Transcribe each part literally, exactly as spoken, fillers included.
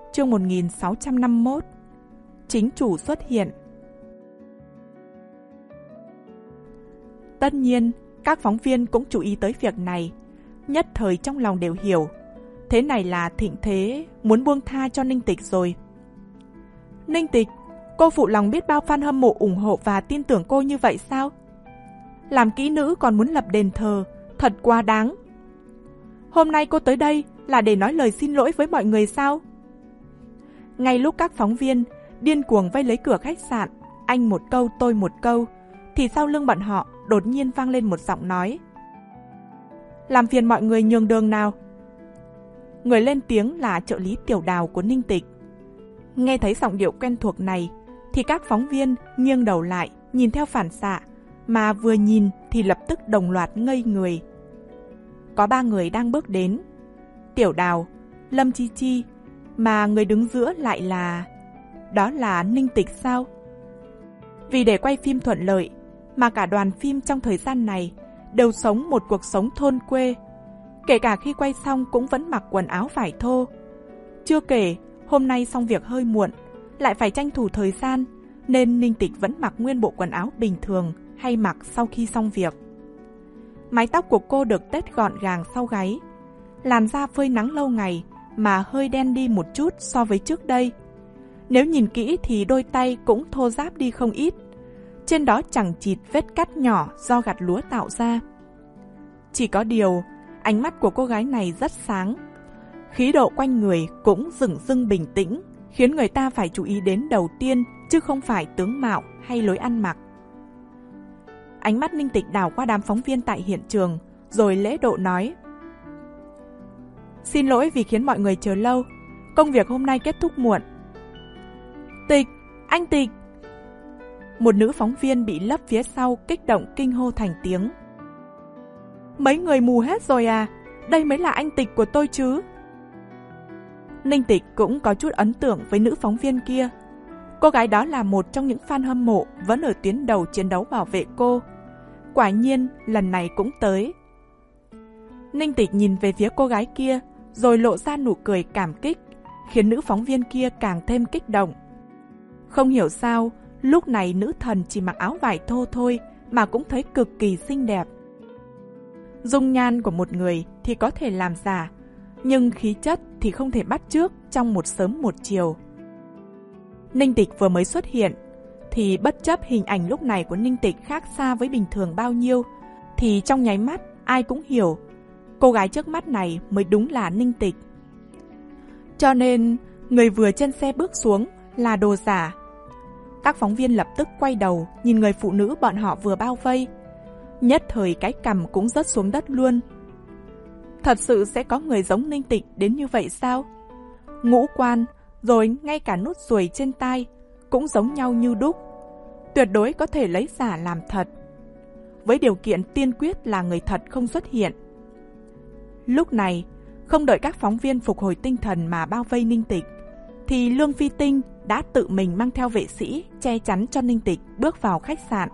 chương một nghìn sáu trăm năm mươi mốt. Chính chủ xuất hiện. Tất nhiên, các phóng viên cũng chú ý tới việc này, nhất thời trong lòng đều hiểu. Thế này là Thịnh Thế muốn buông tha cho Ninh Tịch rồi. Ninh Tịch, cô phụ lòng biết bao fan hâm mộ ủng hộ và tin tưởng cô như vậy sao? Làm kỹ nữ còn muốn lập đền thờ, thật quá đáng. Hôm nay cô tới đây là để nói lời xin lỗi với mọi người sao? Ngay lúc các phóng viên điên cuồng vây lấy cửa khách sạn, anh một câu tôi một câu, thì sau lưng bọn họ đột nhiên vang lên một giọng nói. Làm phiền mọi người nhường đường nào. Người lên tiếng là trợ lý Tiểu Đào của Ninh Tịch. Nghe thấy giọng điệu quen thuộc này, thì các phóng viên nghiêng đầu lại, nhìn theo phản xạ, mà vừa nhìn thì lập tức đồng loạt ngây người. Có ba người đang bước đến. Tiểu Đào, Lâm Chi Chi, mà người đứng giữa lại là... Đó là Ninh Tịch sao? Vì để quay phim thuận lợi, mà cả đoàn phim trong thời gian này đều sống một cuộc sống thôn quê. Kể cả khi quay xong cũng vẫn mặc quần áo vải thô. Chưa kể, hôm nay xong việc hơi muộn, lại phải tranh thủ thời gian, nên Ninh Tịch vẫn mặc nguyên bộ quần áo bình thường hay mặc sau khi xong việc. Mái tóc của cô được tết gọn gàng sau gáy, làn da phơi nắng lâu ngày mà hơi đen đi một chút so với trước đây. Nếu nhìn kỹ thì đôi tay cũng thô ráp đi không ít, trên đó chẳng chịt vết cắt nhỏ do gặt lúa tạo ra. Chỉ có điều, ánh mắt của cô gái này rất sáng, khí độ quanh người cũng dửng dưng bình tĩnh, khiến người ta phải chú ý đến đầu tiên, chứ không phải tướng mạo hay lối ăn mặc. Ánh mắt Ninh Tịch đảo qua đám phóng viên tại hiện trường, rồi lễ độ nói. Xin lỗi vì khiến mọi người chờ lâu, công việc hôm nay kết thúc muộn. Tịch, anh Tịch! Một nữ phóng viên bị lấp phía sau kích động kinh hô thành tiếng. Mấy người mù hết rồi à? Đây mới là anh Tịch của tôi chứ. Ninh Tịch cũng có chút ấn tượng với nữ phóng viên kia. Cô gái đó là một trong những fan hâm mộ vẫn ở tuyến đầu chiến đấu bảo vệ cô. Quả nhiên, lần này cũng tới. Ninh Tịch nhìn về phía cô gái kia, rồi lộ ra nụ cười cảm kích, khiến nữ phóng viên kia càng thêm kích động. Không hiểu sao, lúc này nữ thần chỉ mặc áo vải thô thôi mà cũng thấy cực kỳ xinh đẹp. Dung nhan của một người thì có thể làm giả, nhưng khí chất thì không thể bắt chước trong một sớm một chiều. Ninh Tịch vừa mới xuất hiện, thì bất chấp hình ảnh lúc này của Ninh Tịch khác xa với bình thường bao nhiêu, thì trong nháy mắt ai cũng hiểu cô gái trước mắt này mới đúng là Ninh Tịch. Cho nên, người vừa trên xe bước xuống là đồ giả. Các phóng viên lập tức quay đầu nhìn người phụ nữ bọn họ vừa bao vây. Nhất thời cái cằm cũng rớt xuống đất luôn. Thật sự sẽ có người giống Ninh Tịch đến như vậy sao? Ngũ quan, rồi ngay cả nốt ruồi trên tai cũng giống nhau như đúc. Tuyệt đối có thể lấy giả làm thật, với điều kiện tiên quyết là người thật không xuất hiện. Lúc này, không đợi các phóng viên phục hồi tinh thần mà bao vây Ninh Tịch, thì Lương Phi Tinh đã tự mình mang theo vệ sĩ che chắn cho Ninh Tịch bước vào khách sạn.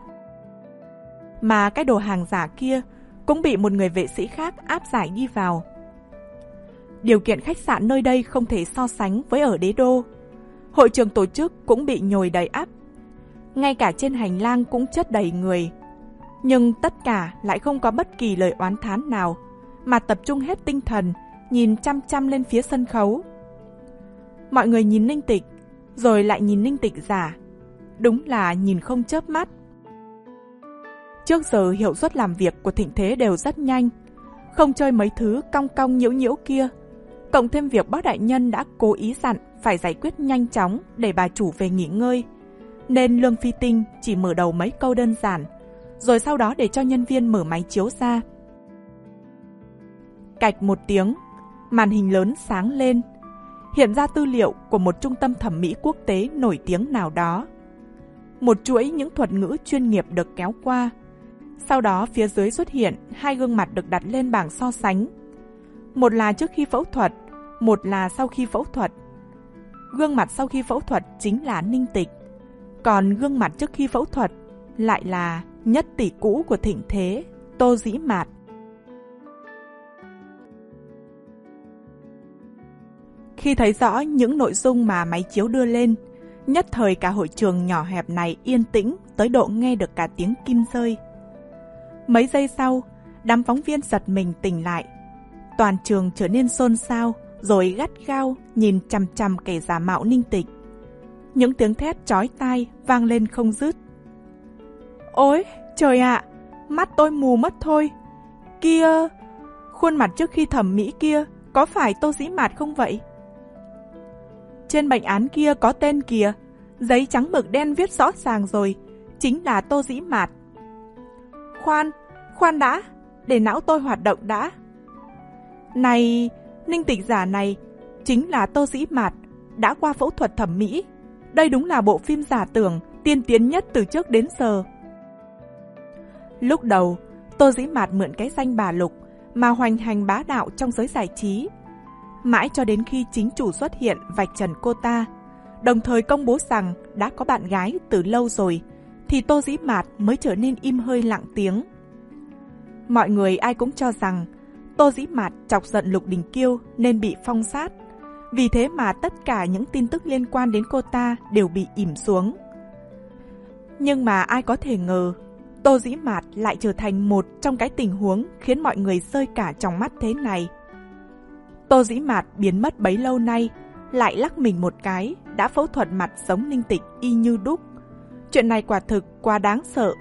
Mà cái đồ hàng giả kia cũng bị một người vệ sĩ khác áp giải đi vào. Điều kiện khách sạn nơi đây không thể so sánh với ở đế đô. Hội trường tổ chức cũng bị nhồi đầy ắp. Ngay cả trên hành lang cũng chất đầy người. Nhưng tất cả lại không có bất kỳ lời oán thán nào, mà tập trung hết tinh thần, nhìn chăm chăm lên phía sân khấu. Mọi người nhìn Ninh Tịch, rồi lại nhìn Ninh Tịch giả. Đúng là nhìn không chớp mắt. Trước giờ hiệu suất làm việc của Thịnh Thế đều rất nhanh, không chơi mấy thứ cong cong nhiễu nhiễu kia. Cộng thêm việc bác đại nhân đã cố ý dặn phải giải quyết nhanh chóng để bà chủ về nghỉ ngơi, nên Lương Phi Tinh chỉ mở đầu mấy câu đơn giản, rồi sau đó để cho nhân viên mở máy chiếu ra. Cạch một tiếng, màn hình lớn sáng lên, hiện ra tư liệu của một trung tâm thẩm mỹ quốc tế nổi tiếng nào đó. Một chuỗi những thuật ngữ chuyên nghiệp được kéo qua. Sau đó phía dưới xuất hiện hai gương mặt được đặt lên bảng so sánh. Một là trước khi phẫu thuật, một là sau khi phẫu thuật. Gương mặt sau khi phẫu thuật chính là Ninh Tịch, còn gương mặt trước khi phẫu thuật lại là nhất tỷ cũ của Thịnh Thế, Tô Dĩ Mạt. Khi thấy rõ những nội dung mà máy chiếu đưa lên, nhất thời cả hội trường nhỏ hẹp này yên tĩnh tới độ nghe được cả tiếng kim rơi. Mấy giây sau, đám phóng viên giật mình tỉnh lại. Toàn trường trở nên xôn xao, rồi gắt gao nhìn chằm chằm kẻ giả mạo Ninh Tịch. Những tiếng thét chói tai vang lên không dứt. Ôi, trời ạ, mắt tôi mù mất thôi. Kia, khuôn mặt trước khi thẩm mỹ kia, có phải Tô Dĩ Mạt không vậy? Trên bệnh án kia có tên kìa, giấy trắng mực đen viết rõ ràng rồi, chính là Tô Dĩ Mạt. Khoan, khoan đã, để não tôi hoạt động đã. Này, Ninh Tịch giả này, chính là Tô Dĩ Mạt, đã qua phẫu thuật thẩm mỹ. Đây đúng là bộ phim giả tưởng, tiên tiến nhất từ trước đến giờ. Lúc đầu, Tô Dĩ Mạt mượn cái danh bà Lục mà hoành hành bá đạo trong giới giải trí. Mãi cho đến khi chính chủ xuất hiện vạch trần cô ta, đồng thời công bố rằng đã có bạn gái từ lâu rồi, thì Tô Dĩ Mạt mới trở nên im hơi lặng tiếng. Mọi người ai cũng cho rằng Tô Dĩ Mạt chọc giận Lục Đình Kiêu nên bị phong sát. Vì thế mà tất cả những tin tức liên quan đến cô ta đều bị ỉm xuống. Nhưng mà ai có thể ngờ, Tô Dĩ Mạt lại trở thành một trong cái tình huống khiến mọi người rơi cả trong mắt thế này. Tô Dĩ Mạt biến mất bấy lâu nay, lại lắc mình một cái, đã phẫu thuật mặt giống Ninh Tịch y như đúc. Chuyện này quả thực quá đáng sợ.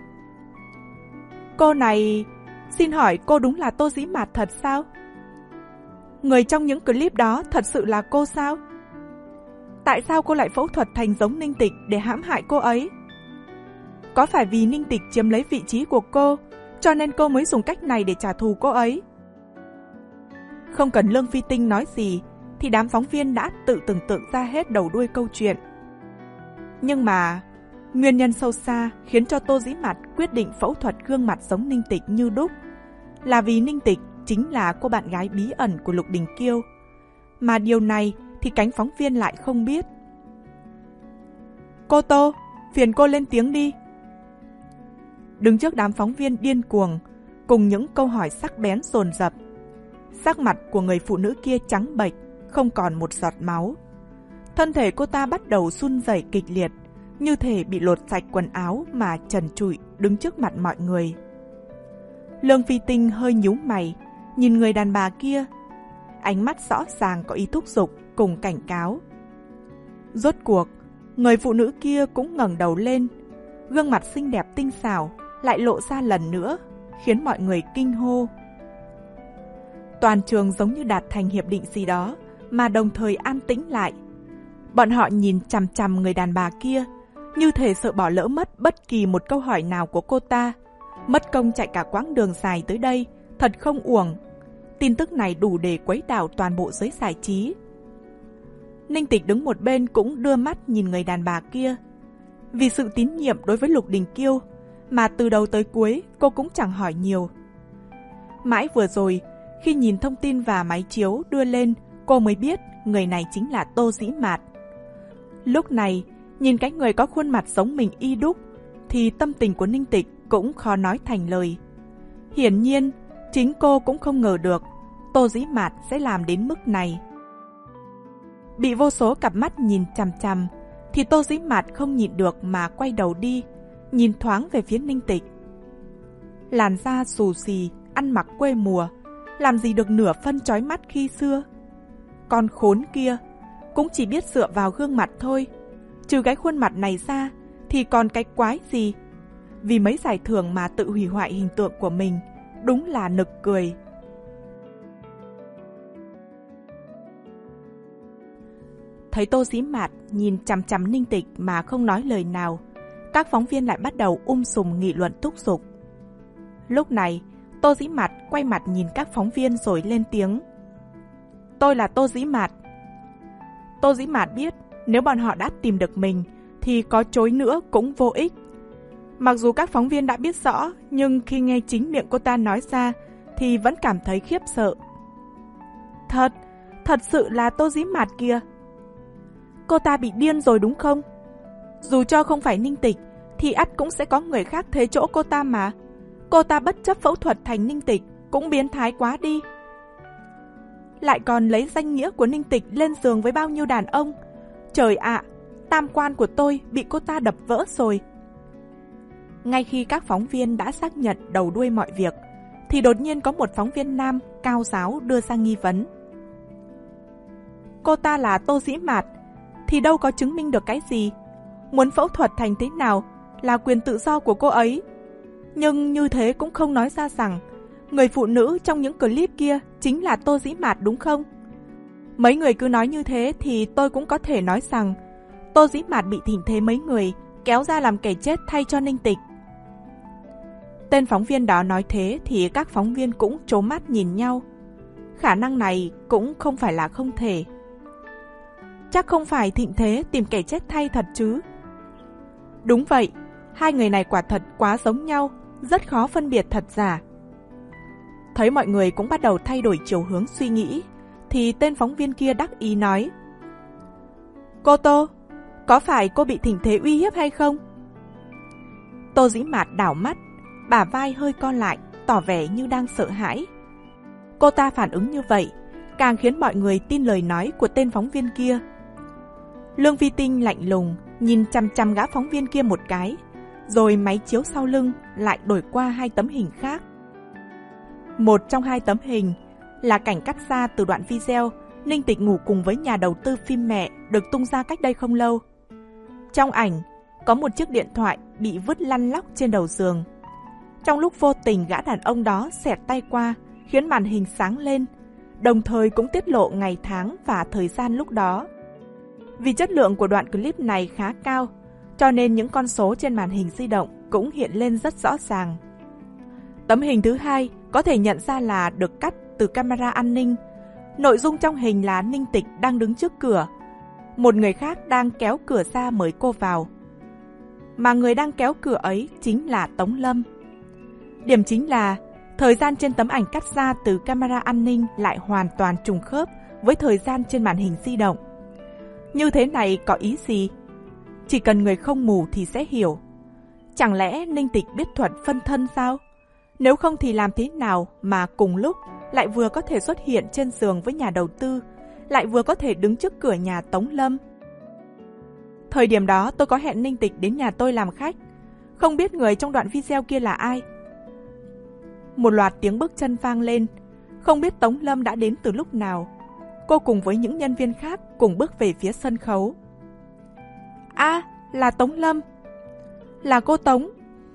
Cô này, xin hỏi cô đúng là Tô Dĩ Mạt thật sao? Người trong những clip đó thật sự là cô sao? Tại sao cô lại phẫu thuật thành giống Ninh Tịch để hãm hại cô ấy? Có phải vì Ninh Tịch chiếm lấy vị trí của cô, cho nên cô mới dùng cách này để trả thù cô ấy? Không cần Lương Phi Tinh nói gì, thì đám phóng viên đã tự tưởng tượng ra hết đầu đuôi câu chuyện. Nhưng mà, nguyên nhân sâu xa khiến cho Tô Dĩ Mạt quyết định phẫu thuật gương mặt giống Ninh Tịch như đúc là vì Ninh Tịch chính là cô bạn gái bí ẩn của Lục Đình Kiêu. Mà điều này thì cánh phóng viên lại không biết. Cô Tô, phiền cô lên tiếng đi. Đứng trước đám phóng viên điên cuồng, cùng những câu hỏi sắc bén dồn dập, sắc mặt của người phụ nữ kia trắng bệch, không còn một giọt máu. Thân thể cô ta bắt đầu run rẩy kịch liệt, như thể bị lột sạch quần áo mà trần trụi đứng trước mặt mọi người. Lương Phi Tinh hơi nhíu mày, nhìn người đàn bà kia, ánh mắt rõ ràng có ý thúc giục cùng cảnh cáo. Rốt cuộc, người phụ nữ kia cũng ngẩng đầu lên, gương mặt xinh đẹp tinh xảo lại lộ ra lần nữa, khiến mọi người kinh hô. Toàn trường giống như đạt thành hiệp định gì đó, mà đồng thời an tĩnh lại. Bọn họ nhìn chằm chằm người đàn bà kia, như thể sợ bỏ lỡ mất bất kỳ một câu hỏi nào của cô ta. Mất công chạy cả quãng đường dài tới đây, thật không uổng. Tin tức này đủ để quấy đảo toàn bộ giới giải trí. Ninh Tịch đứng một bên cũng đưa mắt nhìn người đàn bà kia. Vì sự tín nhiệm đối với Lục Đình Kiêu, mà từ đầu tới cuối cô cũng chẳng hỏi nhiều. Mãi vừa rồi, khi nhìn thông tin và máy chiếu đưa lên, cô mới biết người này chính là Tô Dĩ Mạt. Lúc này, nhìn cái người có khuôn mặt giống mình y đúc, thì tâm tình của Ninh Tịch cũng khó nói thành lời. Hiển nhiên, chính cô cũng không ngờ được Tô Dĩ Mạt sẽ làm đến mức này. Bị vô số cặp mắt nhìn chằm chằm, thì Tô Dĩ Mạt không nhịn được mà quay đầu đi, nhìn thoáng về phía Ninh Tịch. Làn da xù xì, ăn mặc quê mùa, làm gì được nửa phân chói mắt khi xưa. Con khốn kia, cũng chỉ biết dựa vào gương mặt thôi. Trừ cái khuôn mặt này ra, thì còn cái quái gì? Vì mấy giải thưởng mà tự hủy hoại hình tượng của mình, đúng là nực cười. Thấy Tô Dĩ Mạt nhìn chằm chằm Ninh Tịch mà không nói lời nào, các phóng viên lại bắt đầu um sùm nghị luận thúc giục. Lúc này, Tô Dĩ Mạt quay mặt nhìn các phóng viên rồi lên tiếng. Tôi là Tô Dĩ Mạt. Tô Dĩ Mạt biết nếu bọn họ đã tìm được mình thì có chối nữa cũng vô ích. Mặc dù các phóng viên đã biết rõ, nhưng khi nghe chính miệng cô ta nói ra thì vẫn cảm thấy khiếp sợ. Thật, thật sự là Tô Dĩ Mạt kìa. Cô ta bị điên rồi đúng không? Dù cho không phải Ninh Tịch thì ắt cũng sẽ có người khác thế chỗ cô ta mà. Cô ta bất chấp phẫu thuật thành Ninh Tịch cũng biến thái quá đi. lại còn lấy danh nghĩa của Ninh Tịch lên giường với bao nhiêu đàn ông. Trời ạ, tam quan của tôi bị cô ta đập vỡ rồi. Ngay khi các phóng viên đã xác nhận đầu đuôi mọi việc, thì đột nhiên có một phóng viên nam cao giáo đưa ra nghi vấn. Cô ta là Tô Dĩ Mạt, thì đâu có chứng minh được cái gì. Muốn phẫu thuật thành thế nào là quyền tự do của cô ấy. Nhưng như thế cũng không nói ra rằng người phụ nữ trong những clip kia chính là Tô Dĩ Mạt đúng không? Mấy người cứ nói như thế thì tôi cũng có thể nói rằng Tô Dĩ Mạt bị thỉnh thế mấy người kéo ra làm kẻ chết thay cho Ninh Tịch. Tên phóng viên đó nói thế thì các phóng viên cũng trố mắt nhìn nhau. Khả năng này cũng không phải là không thể. Chắc không phải thịnh thế tìm kẻ chết thay thật chứ? Đúng vậy, hai người này quả thật quá giống nhau, rất khó phân biệt thật giả. Thấy mọi người cũng bắt đầu thay đổi chiều hướng suy nghĩ, thì tên phóng viên kia đắc ý nói: Cô Tô, có phải cô bị thỉnh thế uy hiếp hay không? Tô Dĩ Mạt đảo mắt, bả vai hơi co lại, tỏ vẻ như đang sợ hãi. Cô ta phản ứng như vậy, càng khiến mọi người tin lời nói của tên phóng viên kia. Lương Phi Tinh lạnh lùng nhìn chằm chằm gã phóng viên kia một cái, rồi máy chiếu sau lưng lại đổi qua hai tấm hình khác. Một trong hai tấm hình là cảnh cắt ra từ đoạn video Ninh Tịch ngủ cùng với nhà đầu tư phim mẹ được tung ra cách đây không lâu. Trong ảnh có một chiếc điện thoại bị vứt lăn lóc trên đầu giường. Trong lúc vô tình gã đàn ông đó xẹt tay qua, khiến màn hình sáng lên, đồng thời cũng tiết lộ ngày tháng và thời gian lúc đó. Vì chất lượng của đoạn clip này khá cao, cho nên những con số trên màn hình di động cũng hiện lên rất rõ ràng. Tấm hình thứ hai có thể nhận ra là được cắt từ camera an ninh. Nội dung trong hình là Ninh Tịch đang đứng trước cửa, một người khác đang kéo cửa ra mời cô vào. Mà người đang kéo cửa ấy chính là Tống Lâm. Điểm chính là thời gian trên tấm ảnh cắt ra từ camera an ninh lại hoàn toàn trùng khớp với thời gian trên màn hình di động. Như thế này có ý gì? Chỉ cần người không mù thì sẽ hiểu. Chẳng lẽ Ninh Tịch biết thuật phân thân sao? Nếu không thì làm thế nào mà cùng lúc lại vừa có thể xuất hiện trên giường với nhà đầu tư, lại vừa có thể đứng trước cửa nhà Tống Lâm? Thời điểm đó tôi có hẹn Ninh Tịch đến nhà tôi làm khách, không biết người trong đoạn video kia là ai. Một loạt tiếng bước chân vang lên, không biết Tống Lâm đã đến từ lúc nào. Cô cùng với những nhân viên khác cùng bước về phía sân khấu. A, à, là Tống Lâm. Là cô Tống.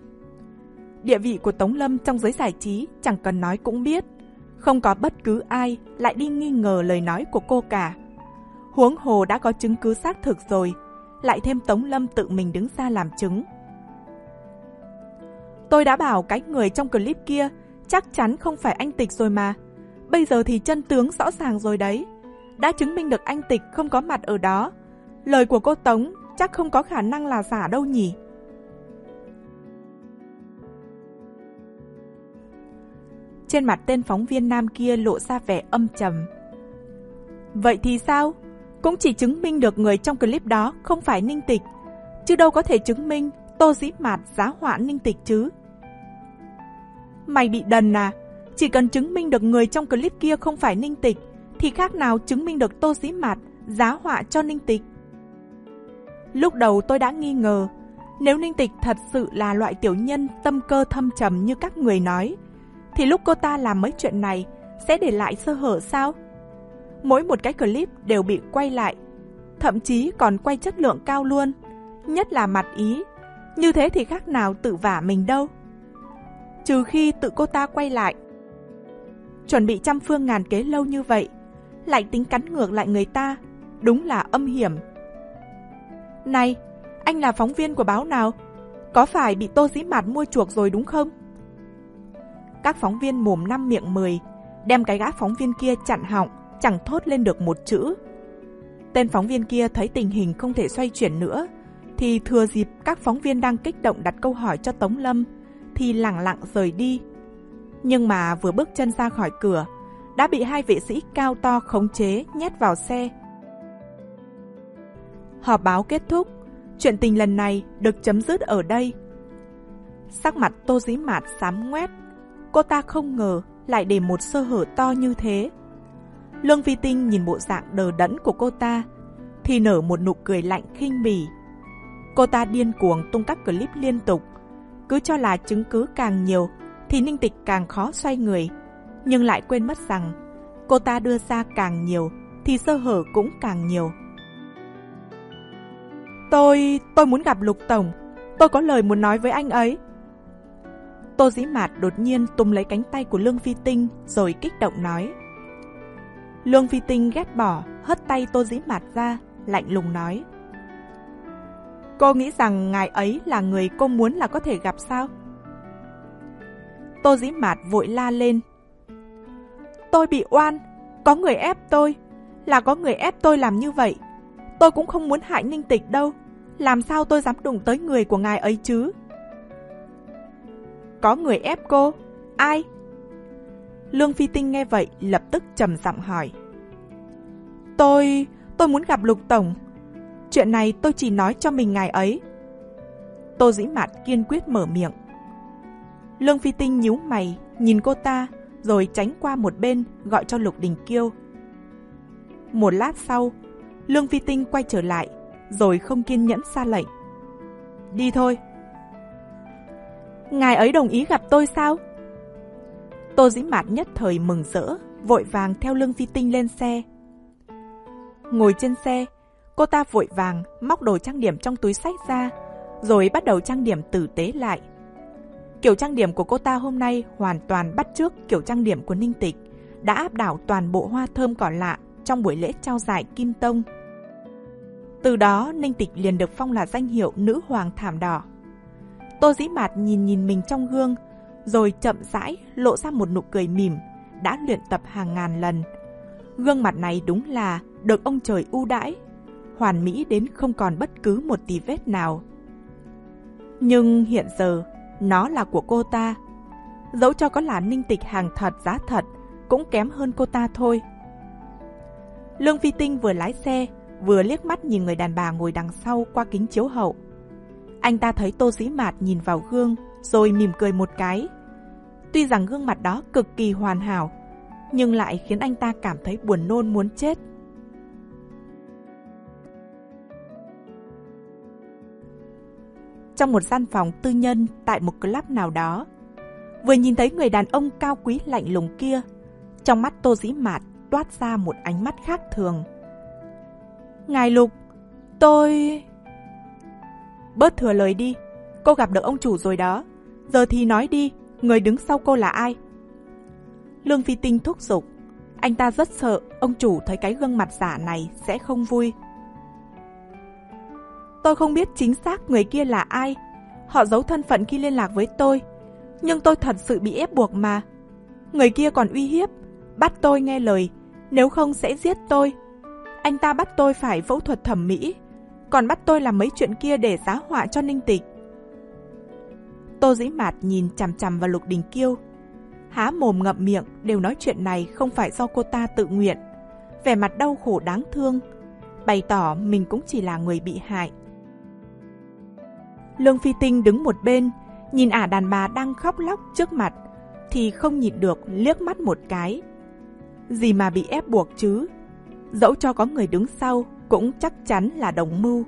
Địa vị của Tống Lâm trong giới giải trí chẳng cần nói cũng biết. Không có bất cứ ai lại đi nghi ngờ lời nói của cô cả. Huống hồ đã có chứng cứ xác thực rồi, lại thêm Tống Lâm tự mình đứng ra làm chứng. Tôi đã bảo cái người trong clip kia chắc chắn không phải anh Tịch rồi mà. Bây giờ thì chân tướng rõ ràng rồi đấy. Đã chứng minh được anh Tịch không có mặt ở đó. Lời của cô Tống chắc không có khả năng là giả đâu nhỉ. Trên mặt tên phóng viên nam kia lộ ra vẻ âm trầm. Vậy thì sao? Cũng chỉ chứng minh được người trong clip đó không phải Ninh Tịch, chứ đâu có thể chứng minh Tô Dĩ Mạt giá họa Ninh Tịch chứ. Mày bị đần à? Chỉ cần chứng minh được người trong clip kia không phải Ninh Tịch thì khác nào chứng minh được Tô Dĩ Mạt giá họa cho Ninh Tịch. Lúc đầu tôi đã nghi ngờ, nếu Ninh Tịch thật sự là loại tiểu nhân tâm cơ thâm trầm như các người nói, thì lúc cô ta làm mấy chuyện này sẽ để lại sơ hở sao? Mỗi một cái clip đều bị quay lại, thậm chí còn quay chất lượng cao luôn, nhất là mặt ý. Như thế thì khác nào tự vả mình đâu. Trừ khi tự cô ta quay lại. Chuẩn bị trăm phương ngàn kế lâu như vậy, lại tính cắn ngược lại người ta, đúng là âm hiểm. Này, anh là phóng viên của báo nào? Có phải bị Tô Dĩ Mạt mua chuộc rồi đúng không? Các phóng viên mồm năm miệng mười, đem cái gã phóng viên kia chặn họng, chẳng thốt lên được một chữ. Tên phóng viên kia thấy tình hình không thể xoay chuyển nữa, thì thừa dịp các phóng viên đang kích động đặt câu hỏi cho Tống Lâm, thì lẳng lặng rời đi. Nhưng mà vừa bước chân ra khỏi cửa, đã bị hai vệ sĩ cao to khống chế nhét vào xe. Họp báo kết thúc, chuyện tình lần này được chấm dứt ở đây. Sắc mặt Tô Dĩ Mạt xám ngoét, cô ta không ngờ lại để một sơ hở to như thế. Lương Phi Tinh nhìn bộ dạng đờ đẫn của cô ta thì nở một nụ cười lạnh khinh bỉ. Cô ta điên cuồng tung các clip liên tục, cứ cho là chứng cứ càng nhiều thì Ninh Tịch càng khó xoay người, nhưng lại quên mất rằng cô ta đưa ra càng nhiều thì sơ hở cũng càng nhiều. Tôi, tôi muốn gặp Lục Tổng, tôi có lời muốn nói với anh ấy. Tô Dĩ Mạt đột nhiên túm lấy cánh tay của Lương Phi Tinh rồi kích động nói. Lương Phi Tinh ghét bỏ, hất tay Tô Dĩ Mạt ra, lạnh lùng nói. Cô nghĩ rằng ngài ấy là người cô muốn là có thể gặp sao? Tô Dĩ Mạt vội la lên. Tôi bị oan, có người ép tôi, là có người ép tôi làm như vậy. Tôi cũng không muốn hại Ninh Tịch đâu, làm sao tôi dám đụng tới người của ngài ấy chứ? Có người ép cô? Ai? Lương Phi Tinh nghe vậy lập tức trầm giọng hỏi. Tôi... tôi muốn gặp Lục Tổng. Chuyện này tôi chỉ nói cho mình ngài ấy. Tô Dĩ Mạt kiên quyết mở miệng. Lương Phi Tinh nhíu mày, nhìn cô ta, rồi tránh qua một bên gọi cho Lục Đình Kiêu. Một lát sau, Lương Phi Tinh quay trở lại, rồi không kiên nhẫn ra lệnh. Đi thôi. Ngài ấy đồng ý gặp tôi sao? Tô Dĩ Mạt nhất thời mừng rỡ, vội vàng theo Lương Phi Tinh lên xe. Ngồi trên xe, cô ta vội vàng móc đồ trang điểm trong túi xách ra, rồi bắt đầu trang điểm tử tế lại. Kiểu trang điểm của cô ta hôm nay hoàn toàn bắt chước kiểu trang điểm của Ninh Tịch, đã áp đảo toàn bộ hoa thơm cỏ lạ trong buổi lễ trao giải Kim Tông. Từ đó Ninh Tịch liền được phong là danh hiệu nữ hoàng thảm đỏ. Tô Dĩ Mạt nhìn nhìn mình trong gương, rồi chậm rãi lộ ra một nụ cười mỉm, đã luyện tập hàng ngàn lần. Gương mặt này đúng là được ông trời ưu đãi, hoàn mỹ đến không còn bất cứ một tì vết nào. Nhưng hiện giờ, nó là của cô ta. Dẫu cho có là Ninh Tịch hàng thật giá thật, cũng kém hơn cô ta thôi. Lương Phi Tinh vừa lái xe, vừa liếc mắt nhìn người đàn bà ngồi đằng sau qua kính chiếu hậu. Anh ta thấy Tô Dĩ Mạt nhìn vào gương, rồi mỉm cười một cái. Tuy rằng gương mặt đó cực kỳ hoàn hảo, nhưng lại khiến anh ta cảm thấy buồn nôn muốn chết. Trong một gian phòng tư nhân tại một club nào đó, vừa nhìn thấy người đàn ông cao quý lạnh lùng kia, trong mắt Tô Dĩ Mạt toát ra một ánh mắt khác thường. Ngài Lục, tôi... Bớt thừa lời đi, cô gặp được ông chủ rồi đó. Giờ thì nói đi, người đứng sau cô là ai? Lương Phi Tinh thúc giục. Anh ta rất sợ ông chủ thấy cái gương mặt giả này sẽ không vui. Tôi không biết chính xác người kia là ai. Họ giấu thân phận khi liên lạc với tôi, nhưng tôi thật sự bị ép buộc mà. Người kia còn uy hiếp, bắt tôi nghe lời, nếu không sẽ giết tôi. Anh ta bắt tôi phải phẫu thuật thẩm mỹ, còn bắt tôi làm mấy chuyện kia để giá họa cho Ninh Tịch. Tô Dĩ Mạt nhìn chằm chằm vào Lục Đình Kiêu, há mồm ngậm miệng đều nói chuyện này không phải do cô ta tự nguyện, vẻ mặt đau khổ đáng thương, bày tỏ mình cũng chỉ là người bị hại. Lương Phi Tinh đứng một bên, nhìn ả đàn bà đang khóc lóc trước mặt, thì không nhịn được liếc mắt một cái. Gì mà bị ép buộc chứ, dẫu cho có người đứng sau cũng chắc chắn là đồng mưu.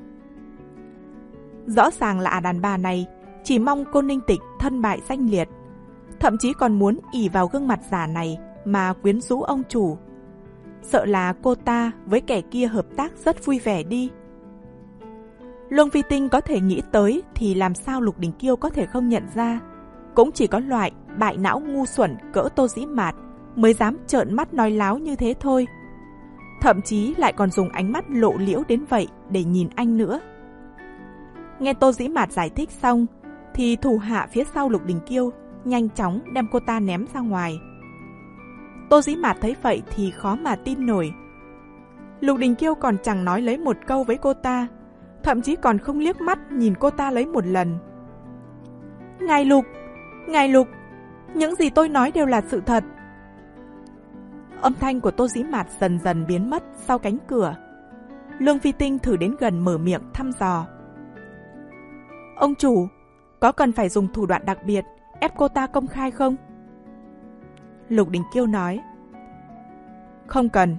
Rõ ràng là ả đàn bà này chỉ mong cô Ninh Tịch thân bại danh liệt, thậm chí còn muốn ỷ vào gương mặt giả này mà quyến rũ ông chủ. Sợ là cô ta với kẻ kia hợp tác rất vui vẻ đi. Lương Phi Tinh có thể nghĩ tới thì làm sao Lục Đình Kiêu có thể không nhận ra. Cũng chỉ có loại bại não ngu xuẩn cỡ Tô Dĩ Mạt mới dám trợn mắt nói láo như thế thôi. Thậm chí lại còn dùng ánh mắt lộ liễu đến vậy để nhìn anh nữa. Nghe Tô Dĩ Mạt giải thích xong, thì thủ hạ phía sau Lục Đình Kiêu nhanh chóng đem cô ta ném ra ngoài. Tô Dĩ Mạt thấy vậy thì khó mà tin nổi. Lục Đình Kiêu còn chẳng nói lấy một câu với cô ta, thậm chí còn không liếc mắt nhìn cô ta lấy một lần. Ngài Lục, Ngài Lục, những gì tôi nói đều là sự thật. Âm thanh của Tô Dĩ Mạt dần dần biến mất sau cánh cửa. Lương Phi Tinh thử đến gần mở miệng thăm dò. Ông chủ, có cần phải dùng thủ đoạn đặc biệt ép cô ta công khai không? Lục Đình Kiêu nói. Không cần.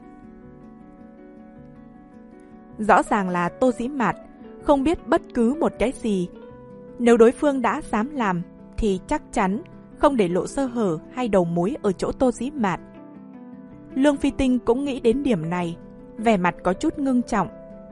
Rõ ràng là Tô Dĩ Mạt không biết bất cứ một cái gì. Nếu đối phương đã dám làm thì chắc chắn không để lộ sơ hở hay đầu mối ở chỗ Tô Dĩ Mạt. Lương Phi Tinh cũng nghĩ đến điểm này, vẻ mặt có chút ngưng trọng.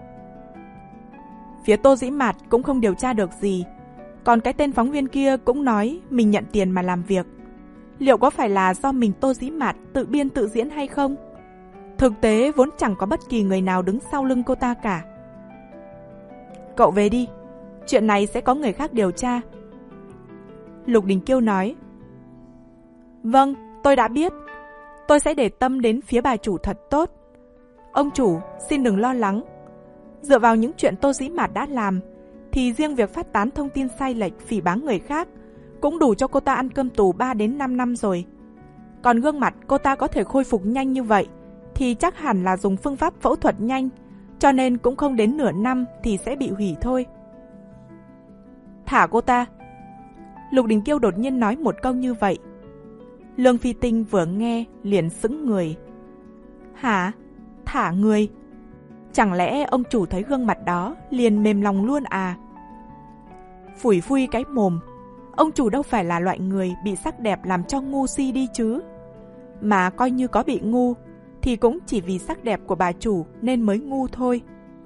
Phía Tô Dĩ Mạt cũng không điều tra được gì, còn cái tên phóng viên kia cũng nói mình nhận tiền mà làm việc. Liệu có phải là do mình Tô Dĩ Mạt tự biên tự diễn hay không? Thực tế vốn chẳng có bất kỳ người nào đứng sau lưng cô ta cả. Cậu về đi, chuyện này sẽ có người khác điều tra. Lục Đình Kiêu nói. Vâng, tôi đã biết. Tôi sẽ để tâm đến phía bà chủ thật tốt. Ông chủ, xin đừng lo lắng. Dựa vào những chuyện Tô Dĩ Mạt đã làm, thì riêng việc phát tán thông tin sai lệch phỉ báng người khác cũng đủ cho cô ta ăn cơm tù ba đến năm năm rồi. Còn gương mặt cô ta có thể khôi phục nhanh như vậy thì chắc hẳn là dùng phương pháp phẫu thuật nhanh, cho nên cũng không đến nửa năm thì sẽ bị hủy thôi. Thả cô ta. Lục Đình Kiêu đột nhiên nói một câu như vậy. Lương Phi Tinh vừa nghe liền sững người. Hả? Thả người? Chẳng lẽ ông chủ thấy gương mặt đó liền mềm lòng luôn à? Phủi phui cái mồm. Ông chủ đâu phải là loại người bị sắc đẹp làm cho ngu si đi chứ. Mà coi như có bị ngu thì cũng chỉ vì sắc đẹp của bà chủ nên mới ngu thôi.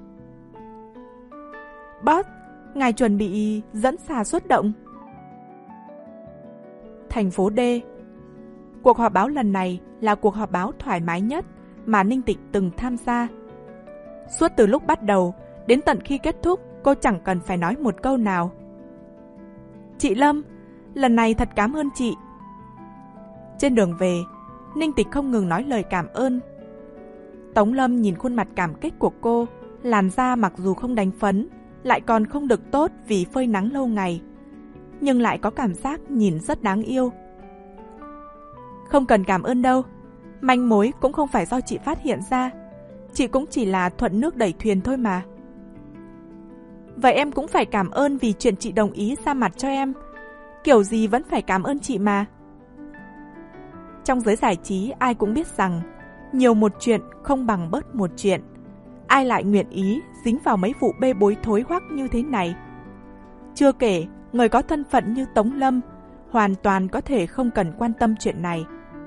Boss, ngài chuẩn bị dẫn xà xuất động. Thành phố D. Cuộc họp báo lần này là cuộc họp báo thoải mái nhất mà Ninh Tịch từng tham gia. Suốt từ lúc bắt đầu đến tận khi kết thúc, cô chẳng cần phải nói một câu nào. Chị Lâm, lần này thật cảm ơn chị. Trên đường về, Ninh Tịch không ngừng nói lời cảm ơn. Tống Lâm nhìn khuôn mặt cảm kích của cô, làn da mặc dù không đánh phấn, lại còn không được tốt vì phơi nắng lâu ngày, nhưng lại có cảm giác nhìn rất đáng yêu. Không cần cảm ơn đâu, manh mối cũng không phải do chị phát hiện ra, chị cũng chỉ là thuận nước đẩy thuyền thôi mà. Vậy em cũng phải cảm ơn vì chuyện chị đồng ý ra mặt cho em, kiểu gì vẫn phải cảm ơn chị mà. Trong giới giải trí ai cũng biết rằng nhiều một chuyện không bằng bớt một chuyện. Ai lại nguyện ý dính vào mấy vụ bê bối thối hoắc như thế này? Chưa kể, người có thân phận như Tống Lâm hoàn toàn có thể không cần quan tâm chuyện này.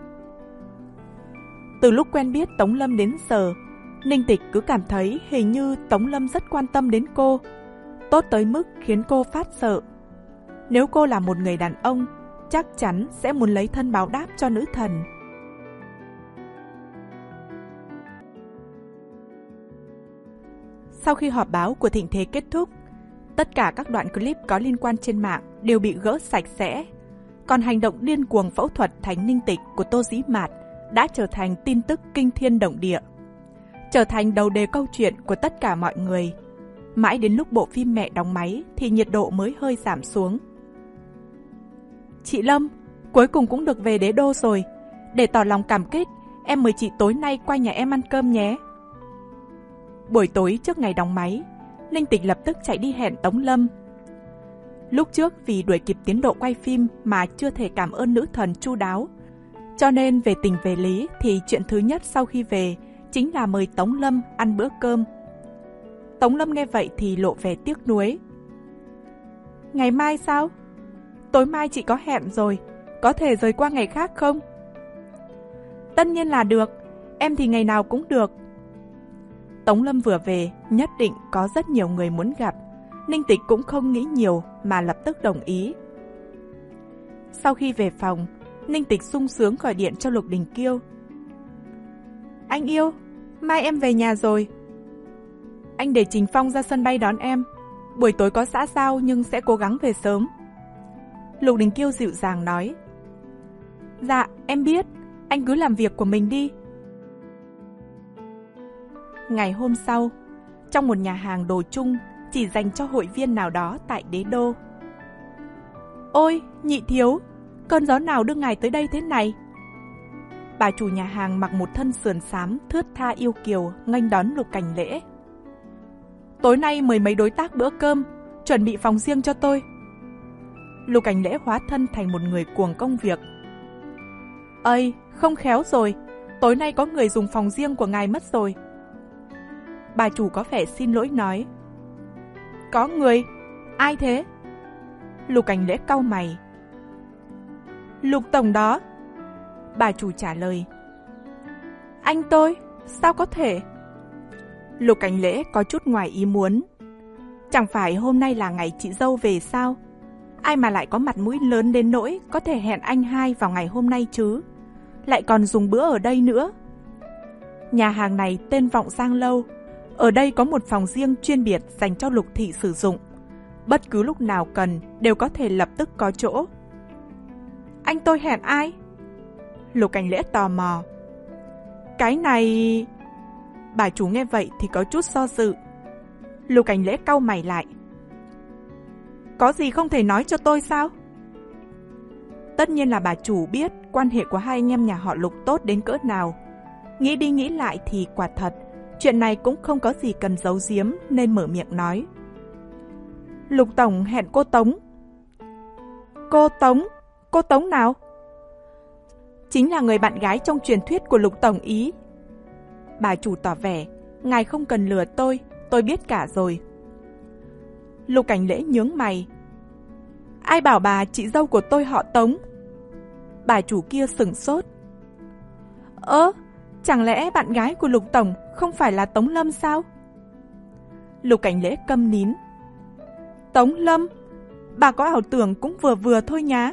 Từ lúc quen biết Tống Lâm đến giờ, Ninh Tịch cứ cảm thấy hình như Tống Lâm rất quan tâm đến cô, tốt tới mức khiến cô phát sợ. Nếu cô là một người đàn ông, chắc chắn sẽ muốn lấy thân báo đáp cho nữ thần. Sau khi họp báo của Thịnh Thế kết thúc, tất cả các đoạn clip có liên quan trên mạng đều bị gỡ sạch sẽ. Còn hành động điên cuồng phẫu thuật thành Ninh Tịch của Tô Dĩ Mạt đã trở thành tin tức kinh thiên động địa, trở thành đầu đề câu chuyện của tất cả mọi người. Mãi đến lúc bộ phim mẹ đóng máy thì nhiệt độ mới hơi giảm xuống. Chị Lâm, cuối cùng cũng được về Đế Đô rồi. Để tỏ lòng cảm kích, em mời chị tối nay qua nhà em ăn cơm nhé. Buổi tối trước ngày đóng máy, Ninh Tịch lập tức chạy đi hẹn Tống Lâm. Lúc trước vì đuổi kịp tiến độ quay phim mà chưa thể cảm ơn nữ thần chu đáo, cho nên về tình về lý thì chuyện thứ nhất sau khi về chính là mời Tống Lâm ăn bữa cơm. Tống Lâm nghe vậy thì lộ vẻ tiếc nuối. Ngày mai sao? Tối mai chị có hẹn rồi, có thể rời qua ngày khác không? Tất nhiên là được, em thì ngày nào cũng được. Tống Lâm vừa về, nhất định có rất nhiều người muốn gặp. Ninh Tịch cũng không nghĩ nhiều mà lập tức đồng ý. Sau khi về phòng, Ninh Tịch sung sướng gọi điện cho Lục Đình Kiêu. Anh yêu, mai em về nhà rồi. Anh để Trình Phong ra sân bay đón em. Buổi tối có xã giao nhưng sẽ cố gắng về sớm. Lục Đình Kiêu dịu dàng nói. Dạ, em biết, anh cứ làm việc của mình đi. Ngày hôm sau, trong một nhà hàng đồ chung chỉ dành cho hội viên nào đó tại Đế Đô. Ôi, nhị thiếu, cơn gió nào đưa ngài tới đây thế này? Bà chủ nhà hàng mặc một thân sườn xám thướt tha yêu kiều nghênh đón Lục Cảnh Lễ. Tối nay mời mấy đối tác bữa cơm, chuẩn bị phòng riêng cho tôi. Lục Cảnh Lễ hóa thân thành một người cuồng công việc. Ây, không khéo rồi, tối nay có người dùng phòng riêng của ngài mất rồi. Bà chủ có vẻ xin lỗi nói. Có người? Ai thế? Lục Cảnh Lễ cau mày. Lục tổng đó. Bà chủ trả lời. Anh tôi? Sao có thể? Lục Cảnh Lễ có chút ngoài ý muốn. Chẳng phải hôm nay là ngày chị dâu về sao? Ai mà lại có mặt mũi lớn đến nỗi có thể hẹn anh hai vào ngày hôm nay chứ? Lại còn dùng bữa ở đây nữa. Nhà hàng này tên Vọng Giang Lâu. Ở đây có một phòng riêng chuyên biệt dành cho Lục thị sử dụng. Bất cứ lúc nào cần đều có thể lập tức có chỗ. Anh tôi hẹn ai? Lục Cảnh Lễ tò mò. Cái này... Bà chủ nghe vậy thì có chút do dự. Lục Cảnh Lễ cau mày lại. Có gì không thể nói cho tôi sao? Tất nhiên là bà chủ biết quan hệ của hai anh em nhà họ Lục tốt đến cỡ nào. Nghĩ đi nghĩ lại thì quả thật, chuyện này cũng không có gì cần giấu giếm nên mở miệng nói. Lục tổng hẹn cô Tống. Cô Tống? Cô Tống nào? Chính là người bạn gái trong truyền thuyết của Lục tổng ý. Bà chủ tỏ vẻ, ngài không cần lừa tôi, tôi biết cả rồi. Lục Cảnh Lễ nhướng mày. Ai bảo bà chị dâu của tôi họ Tống? Bà chủ kia sửng sốt. Ơ, chẳng lẽ bạn gái của Lục tổng không phải là Tống Lâm sao? Lục Cảnh Lễ câm nín. Tống Lâm? Bà có ảo tưởng cũng vừa vừa thôi nhá.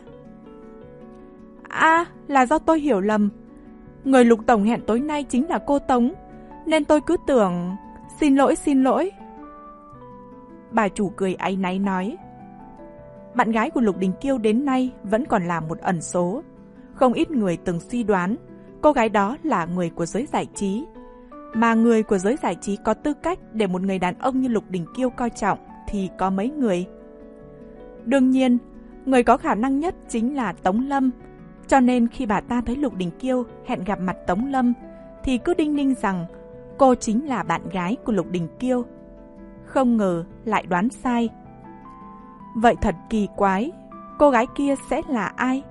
À, là do tôi hiểu lầm. Người Lục tổng hẹn tối nay chính là cô Tống, nên tôi cứ tưởng... Xin lỗi, xin lỗi. Bà chủ cười áy náy nói. Bạn gái của Lục Đình Kiêu đến nay vẫn còn là một ẩn số. Không ít người từng suy đoán cô gái đó là người của giới giải trí. Mà người của giới giải trí có tư cách để một người đàn ông như Lục Đình Kiêu coi trọng thì có mấy người. Đương nhiên, người có khả năng nhất chính là Tống Lâm. Cho nên khi bà ta thấy Lục Đình Kiêu hẹn gặp mặt Tống Lâm thì cứ đinh ninh rằng cô chính là bạn gái của Lục Đình Kiêu. Không ngờ lại đoán sai. Vậy thật kỳ quái, cô gái kia sẽ là ai?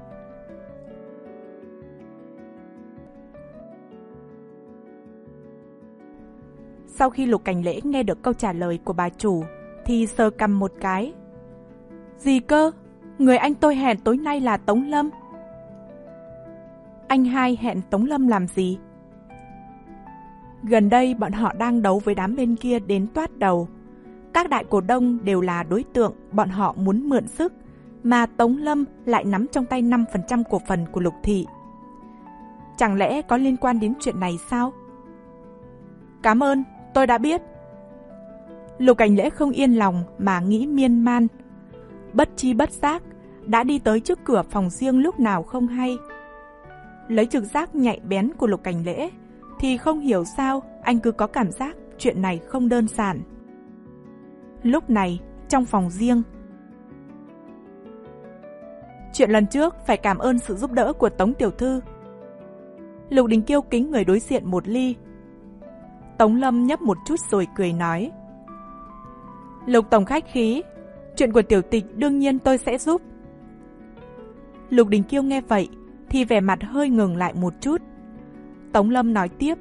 Sau khi Lục Cảnh Lễ nghe được câu trả lời của bà chủ thì sờ cằm một cái. Gì cơ? Người anh tôi hẹn tối nay là Tống Lâm. Anh hai hẹn Tống Lâm làm gì? Gần đây bọn họ đang đấu với đám bên kia đến toát đầu. Các đại cổ đông đều là đối tượng bọn họ muốn mượn sức, mà Tống Lâm lại nắm trong tay năm phần trăm cổ phần của Lục thị. Chẳng lẽ có liên quan đến chuyện này sao? Cảm ơn, tôi đã biết. Lục Cảnh Lễ không yên lòng mà nghĩ miên man. Bất chi bất giác, đã đi tới trước cửa phòng riêng lúc nào không hay. Lấy trực giác nhạy bén của Lục Cảnh Lễ, thì không hiểu sao anh cứ có cảm giác chuyện này không đơn giản. Lúc này, trong phòng riêng. Chuyện lần trước phải cảm ơn sự giúp đỡ của Tống tiểu thư. Lục Đình Kiêu kính người đối diện một ly. Tống Lâm nhấp một chút rồi cười nói. Lục tổng khách khí, chuyện của tiểu tịch đương nhiên tôi sẽ giúp. Lục Đình Kiêu nghe vậy thì vẻ mặt hơi ngừng lại một chút. Tống Lâm nói tiếp.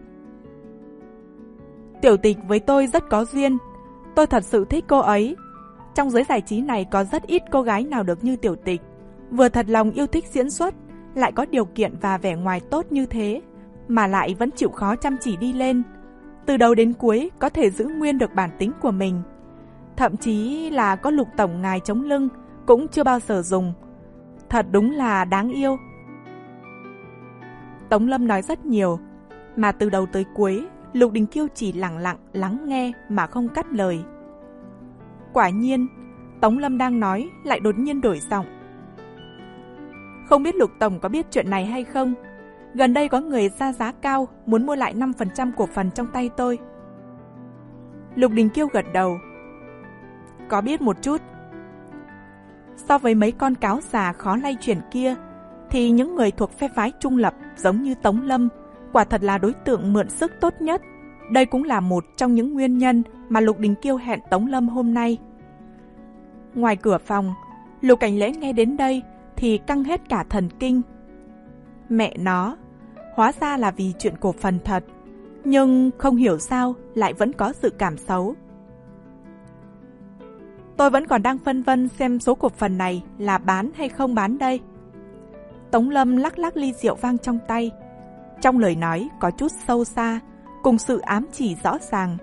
Tiểu tịch với tôi rất có duyên, tôi thật sự thích cô ấy. Trong giới giải trí này có rất ít cô gái nào được như tiểu tịch, vừa thật lòng yêu thích diễn xuất, lại có điều kiện và vẻ ngoài tốt như thế, mà lại vẫn chịu khó chăm chỉ đi lên. Từ đầu đến cuối có thể giữ nguyên được bản tính của mình. Thậm chí là có Lục tổng ngài chống lưng cũng chưa bao giờ dùng. Thật đúng là đáng yêu. Tống Lâm nói rất nhiều, mà từ đầu tới cuối Lục Đình Kiêu chỉ lặng lặng lắng nghe mà không cắt lời. Quả nhiên, Tống Lâm đang nói lại đột nhiên đổi giọng. Không biết Lục tổng có biết chuyện này hay không? Gần đây có người ra giá cao muốn mua lại năm phần trăm cổ phần trong tay tôi. Lục Đình Kiêu gật đầu. Có biết một chút. So với mấy con cáo già khó lay chuyển kia, thì những người thuộc phe phái trung lập giống như Tống Lâm quả thật là đối tượng mượn sức tốt nhất. Đây cũng là một trong những nguyên nhân mà Lục Đình Kiêu hẹn Tống Lâm hôm nay. Ngoài cửa phòng, Lục Cảnh Lễ nghe đến đây thì căng hết cả thần kinh. Mẹ nó, Hóa ra là vì chuyện cổ phần thật, nhưng không hiểu sao lại vẫn có dự cảm xấu. Tôi vẫn còn đang phân vân xem số cổ phần này là bán hay không bán đây. Tống Lâm lắc lắc ly rượu vang trong tay. Trong lời nói có chút sâu xa, cùng sự ám chỉ rõ ràng.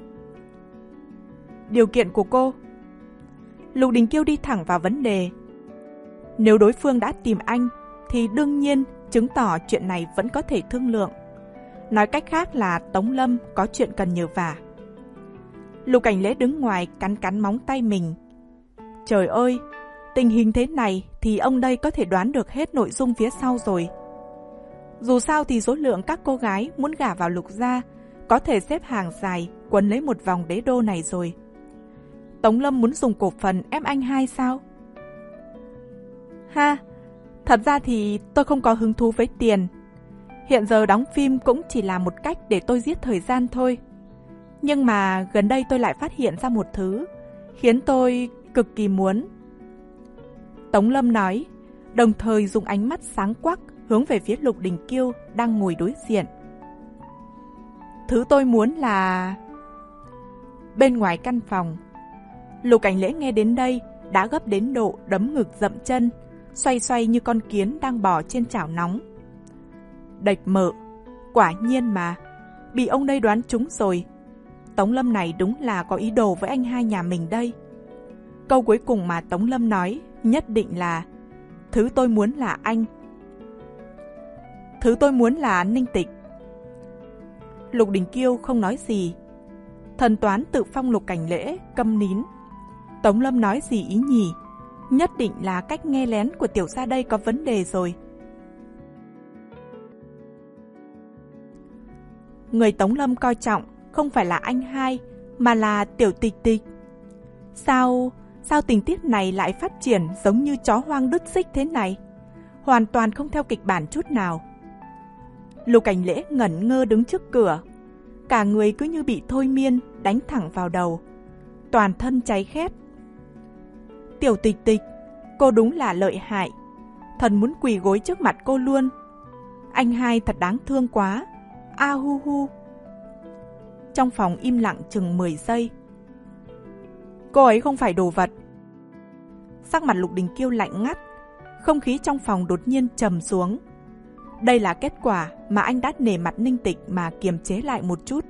Điều kiện của cô? Lục Đình Kiêu đi thẳng vào vấn đề. Nếu đối phương đã tìm anh, thì đương nhiên chứng tỏ chuyện này vẫn có thể thương lượng. Nói cách khác là Tống Lâm có chuyện cần nhờ vả. Lục Cảnh Lễ đứng ngoài cắn cắn móng tay mình. Trời ơi, tình hình thế này thì ông đây có thể đoán được hết nội dung phía sau rồi. Dù sao thì số lượng các cô gái muốn gả vào Lục gia có thể xếp hàng dài quấn lấy một vòng đế đô này rồi. Tống Lâm muốn dùng cổ phần ép anh hai sao? Ha, thật ra thì tôi không có hứng thú với tiền. Hiện giờ đóng phim cũng chỉ là một cách để tôi giết thời gian thôi. Nhưng mà gần đây tôi lại phát hiện ra một thứ khiến tôi cực kỳ muốn. Tống Lâm nói, đồng thời dùng ánh mắt sáng quắc hướng về phía Lục Đình Kiêu đang ngồi đối diện. Thứ tôi muốn là... Bên ngoài căn phòng, Lục Cảnh Lễ nghe đến đây đã gấp đến độ đấm ngực dậm chân, xoay xoay như con kiến đang bò trên chảo nóng. Đệch mợ, quả nhiên mà, bị ông đây đoán trúng rồi. Tống Lâm này đúng là có ý đồ với anh hai nhà mình đây. Câu cuối cùng mà Tống Lâm nói nhất định là thứ tôi muốn là anh. Thứ tôi muốn là Ninh Tịch. Lục Đình Kiêu không nói gì. Thần toán tự phong Lục Cảnh Lễ câm nín. Tống Lâm nói gì ý nhỉ? Nhất định là cách nghe lén của tiểu gia đây có vấn đề rồi. Người Tống Lâm coi trọng không phải là anh hai, mà là Tiểu Tịch Tịch. Sao, sao tình tiết này lại phát triển giống như chó hoang đứt xích thế này? Hoàn toàn không theo kịch bản chút nào. Lục Cảnh Lễ ngẩn ngơ đứng trước cửa. Cả người cứ như bị thôi miên, đánh thẳng vào đầu. Toàn thân cháy khét. Tiểu Tịch Tịch, cô đúng là lợi hại. Thần muốn quỳ gối trước mặt cô luôn. Anh hai thật đáng thương quá. A hu hu. Trong phòng im lặng chừng mười giây. Cô ấy không phải đồ vật. Sắc mặt Lục Đình Kiêu lạnh ngắt. Không khí trong phòng đột nhiên trầm xuống. Đây là kết quả mà anh đã nể mặt Ninh Tịch mà kiềm chế lại một chút.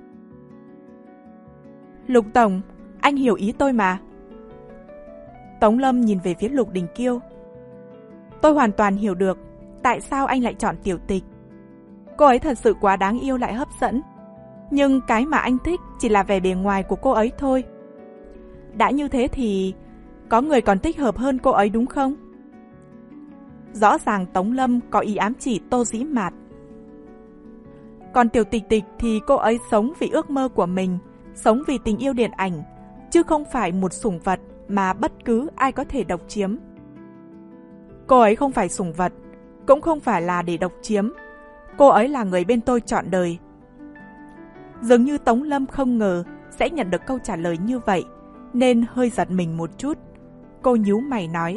Lục Tổng, anh hiểu ý tôi mà. Tống Lâm nhìn về phía Lục Đình Kiêu. Tôi hoàn toàn hiểu được tại sao anh lại chọn Tiểu Tịch. Cô ấy thật sự quá đáng yêu lại hấp dẫn. Nhưng cái mà anh thích chỉ là vẻ bề ngoài của cô ấy thôi. Đã như thế thì có người còn thích hợp hơn cô ấy đúng không? Rõ ràng Tống Lâm có ý ám chỉ Tô Dĩ Mạt. Còn Tiểu Tịch Tịch thì cô ấy sống vì ước mơ của mình, sống vì tình yêu điện ảnh, chứ không phải một sủng vật mà bất cứ ai có thể độc chiếm. Cô ấy không phải sủng vật, cũng không phải là để độc chiếm. Cô ấy là người bên tôi trọn đời. Dường như Tống Lâm không ngờ sẽ nhận được câu trả lời như vậy, nên hơi giật mình một chút. Cô nhíu mày nói.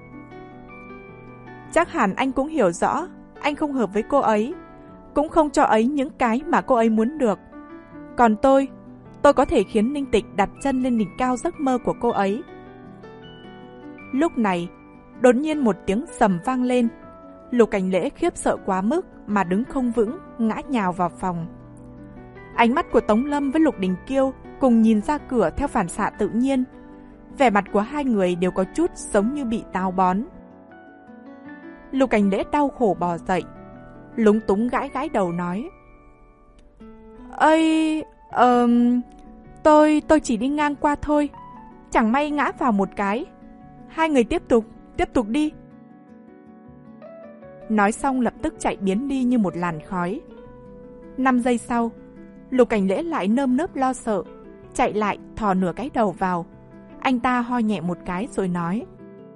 Chắc hẳn anh cũng hiểu rõ, anh không hợp với cô ấy, cũng không cho ấy những cái mà cô ấy muốn được. Còn tôi, tôi có thể khiến Ninh Tịch đặt chân lên đỉnh cao giấc mơ của cô ấy. Lúc này, đột nhiên một tiếng sầm vang lên. Lục Cảnh Lễ khiếp sợ quá mức mà đứng không vững, ngã nhào vào phòng. Ánh mắt của Tống Lâm với Lục Đình Kiêu cùng nhìn ra cửa theo phản xạ tự nhiên. Vẻ mặt của hai người đều có chút giống như bị táo bón. Lục Cảnh Lễ đau khổ bò dậy, lúng túng gãi gãi đầu nói. Ây, um, tôi, tôi chỉ đi ngang qua thôi. Chẳng may ngã vào một cái. Hai người tiếp tục, tiếp tục đi. Nói xong lập tức chạy biến đi như một làn khói. Năm giây sau, Lục Cảnh Lễ lại nơm nớp lo sợ, chạy lại thò nửa cái đầu vào. Anh ta ho nhẹ một cái rồi nói.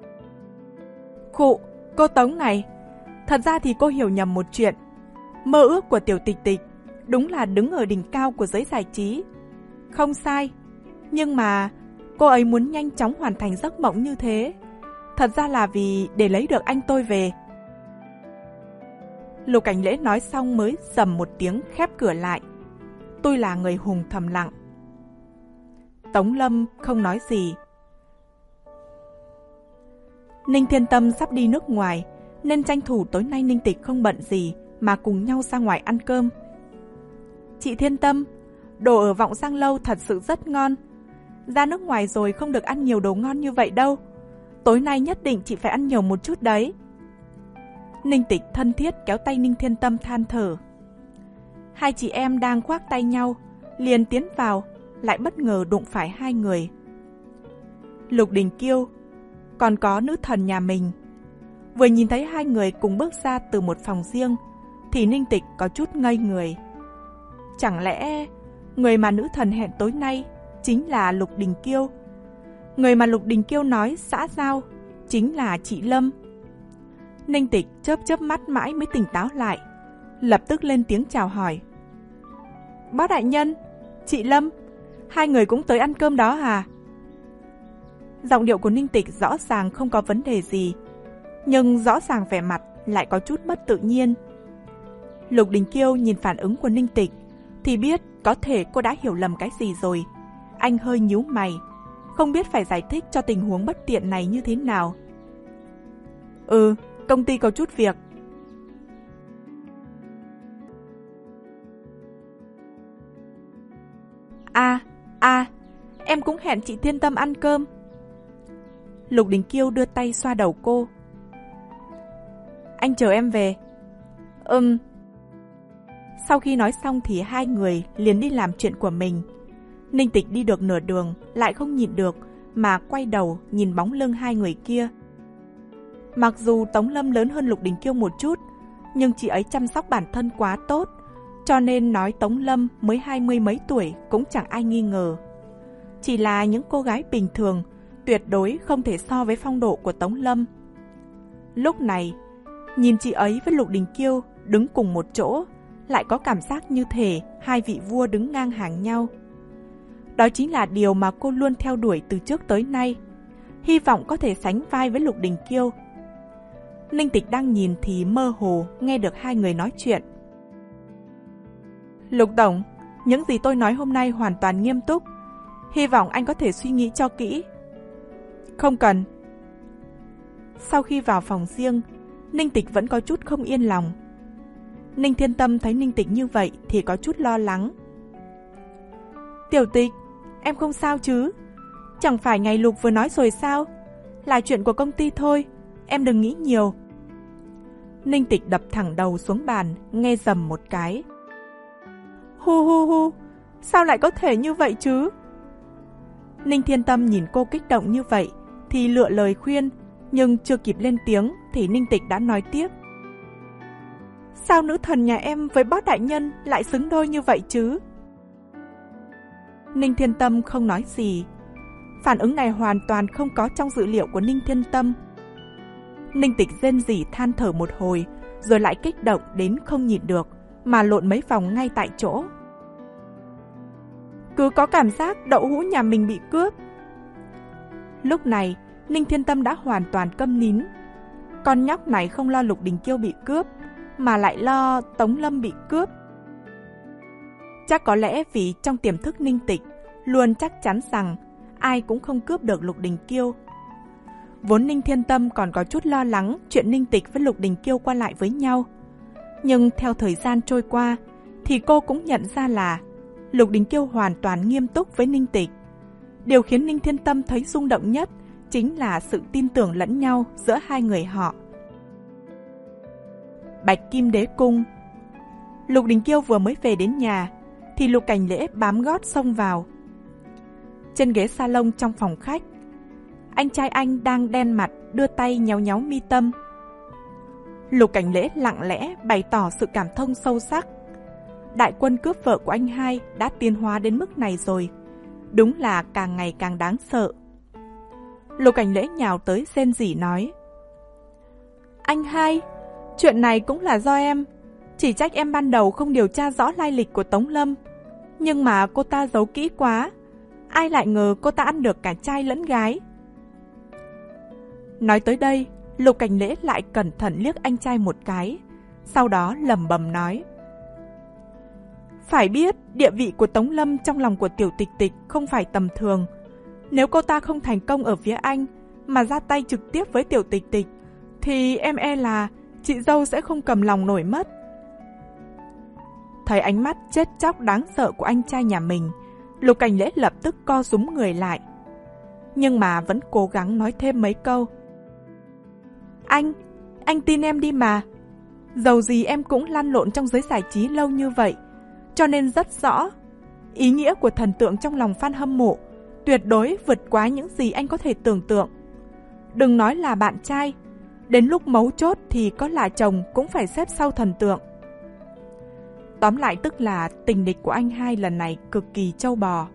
Khụ, cô Tống này, thật ra thì cô hiểu nhầm một chuyện. Mơ ước của Tiểu Tịch Tịch đúng là đứng ở đỉnh cao của giới giải trí. Không sai, nhưng mà cô ấy muốn nhanh chóng hoàn thành giấc mộng như thế, thật ra là vì để lấy được anh tôi về. Lục Cảnh Lễ nói xong mới rầm một tiếng khép cửa lại. Tôi là người hùng thầm lặng. Tống Lâm không nói gì. Ninh Thiên Tâm sắp đi nước ngoài, nên tranh thủ tối nay Ninh Tịch không bận gì mà cùng nhau ra ngoài ăn cơm. Chị Thiên Tâm, đồ ở Vọng Giang Lâu thật sự rất ngon. Ra nước ngoài rồi không được ăn nhiều đồ ngon như vậy đâu. Tối nay nhất định chị phải ăn nhiều một chút đấy. Ninh Tịch thân thiết kéo tay Ninh Thiên Tâm than thở. Hai chị em đang khoác tay nhau, liền tiến vào, lại bất ngờ đụng phải hai người. Lục Đình Kiêu, còn có nữ thần nhà mình. Vừa nhìn thấy hai người cùng bước ra từ một phòng riêng, thì Ninh Tịch có chút ngây người. Chẳng lẽ người mà nữ thần hẹn tối nay chính là Lục Đình Kiêu? Người mà Lục Đình Kiêu nói xã giao chính là chị Lâm. Ninh Tịch chớp chớp mắt mãi mới tỉnh táo lại, lập tức lên tiếng chào hỏi. Bác đại nhân, chị Lâm, hai người cũng tới ăn cơm đó hả? Giọng điệu của Ninh Tịch rõ ràng không có vấn đề gì, nhưng rõ ràng vẻ mặt lại có chút mất tự nhiên. Lục Đình Kiêu nhìn phản ứng của Ninh Tịch thì biết có thể cô đã hiểu lầm cái gì rồi. Anh hơi nhíu mày, không biết phải giải thích cho tình huống bất tiện này như thế nào. Ừ, công ty có chút việc. À, à, em cũng hẹn chị Thiên Tâm ăn cơm. Lục Đình Kiêu đưa tay xoa đầu cô. Anh chờ em về. Ừm. Sau khi nói xong thì hai người liền đi làm chuyện của mình. Ninh Tịch đi được nửa đường lại không nhịn được mà quay đầu nhìn bóng lưng hai người kia. Mặc dù Tống Lâm lớn hơn Lục Đình Kiêu một chút, nhưng chị ấy chăm sóc bản thân quá tốt, cho nên nói Tống Lâm mới hai mươi mấy tuổi cũng chẳng ai nghi ngờ. Chỉ là những cô gái bình thường, tuyệt đối không thể so với phong độ của Tống Lâm. Lúc này, nhìn chị ấy với Lục Đình Kiêu đứng cùng một chỗ, lại có cảm giác như thể hai vị vua đứng ngang hàng nhau. Đó chính là điều mà cô luôn theo đuổi từ trước tới nay, hy vọng có thể sánh vai với Lục Đình Kiêu. Ninh Tịch đang nhìn thì mơ hồ nghe được hai người nói chuyện. Lục Tổng, những gì tôi nói hôm nay hoàn toàn nghiêm túc, hy vọng anh có thể suy nghĩ cho kỹ. Không cần. Sau khi vào phòng riêng, Ninh Tịch vẫn có chút không yên lòng. Ninh Thiên Tâm thấy Ninh Tịch như vậy thì có chút lo lắng. Tiểu Tịch, em không sao chứ? Chẳng phải ngày Lục vừa nói rồi sao? Là chuyện của công ty thôi, em đừng nghĩ nhiều. Ninh Tịch đập thẳng đầu xuống bàn, nghe rầm một cái. Hu hu hu, sao lại có thể như vậy chứ? Ninh Thiên Tâm nhìn cô kích động như vậy thì lựa lời khuyên, nhưng chưa kịp lên tiếng thì Ninh Tịch đã nói tiếp. Sao nữ thần nhà em với bác đại nhân lại xứng đôi như vậy chứ? Ninh Thiên Tâm không nói gì. Phản ứng này hoàn toàn không có trong dữ liệu của Ninh Thiên Tâm. Ninh Tịch rên rỉ than thở một hồi, rồi lại kích động đến không nhịn được, mà lộn mấy vòng ngay tại chỗ. Cứ có cảm giác đậu hũ nhà mình bị cướp. Lúc này, Ninh Thiên Tâm đã hoàn toàn câm nín. Con nhóc này không lo Lục Đình Kiêu bị cướp, mà lại lo Tống Lâm bị cướp. Chắc có lẽ vì trong tiềm thức Ninh Tịch luôn chắc chắn rằng ai cũng không cướp được Lục Đình Kiêu. Vốn Ninh Thiên Tâm còn có chút lo lắng chuyện Ninh Tịch với Lục Đình Kiêu qua lại với nhau. Nhưng theo thời gian trôi qua, thì cô cũng nhận ra là Lục Đình Kiêu hoàn toàn nghiêm túc với Ninh Tịch. Điều khiến Ninh Thiên Tâm thấy rung động nhất chính là sự tin tưởng lẫn nhau giữa hai người họ. Bạch Kim Đế Cung. Lục Đình Kiêu vừa mới về đến nhà thì Lục Cảnh Lễ bám gót xông vào. Trên ghế salon trong phòng khách, anh trai anh đang đen mặt đưa tay nhéo nhéo mi tâm. Lục Cảnh Lễ lặng lẽ bày tỏ sự cảm thông sâu sắc. Đại quân cướp vợ của anh hai đã tiến hóa đến mức này rồi, đúng là càng ngày càng đáng sợ. Lục Cảnh Lễ nhào tới rên rỉ nói. Anh hai, chuyện này cũng là do em. Chỉ trách em ban đầu không điều tra rõ lai lịch của Tống Lâm. Nhưng mà cô ta giấu kỹ quá, ai lại ngờ cô ta ăn được cả trai lẫn gái. Nói tới đây, Lục Cảnh Lễ lại cẩn thận liếc anh trai một cái, Sau đó lẩm bẩm nói: phải biết, địa vị của Tống Lâm trong lòng của Tiểu Tịch Tịch không phải tầm thường. Nếu cô ta không thành công ở phía anh, mà ra tay trực tiếp với Tiểu Tịch Tịch, thì em e là chị dâu sẽ không cầm lòng nổi mất. Thấy ánh mắt chết chóc đáng sợ của anh trai nhà mình, Lục Cảnh Lễ lập tức co rúm người lại. Nhưng mà vẫn cố gắng nói thêm mấy câu. Anh, anh tin em đi mà. Dầu gì em cũng lăn lộn trong giới giải trí lâu như vậy, cho nên rất rõ. Ý nghĩa của thần tượng trong lòng fan hâm mộ tuyệt đối vượt quá những gì anh có thể tưởng tượng. Đừng nói là bạn trai, đến lúc mấu chốt thì có là chồng cũng phải xếp sau thần tượng. Tóm lại tức là tình địch của anh hai lần này cực kỳ trâu bò.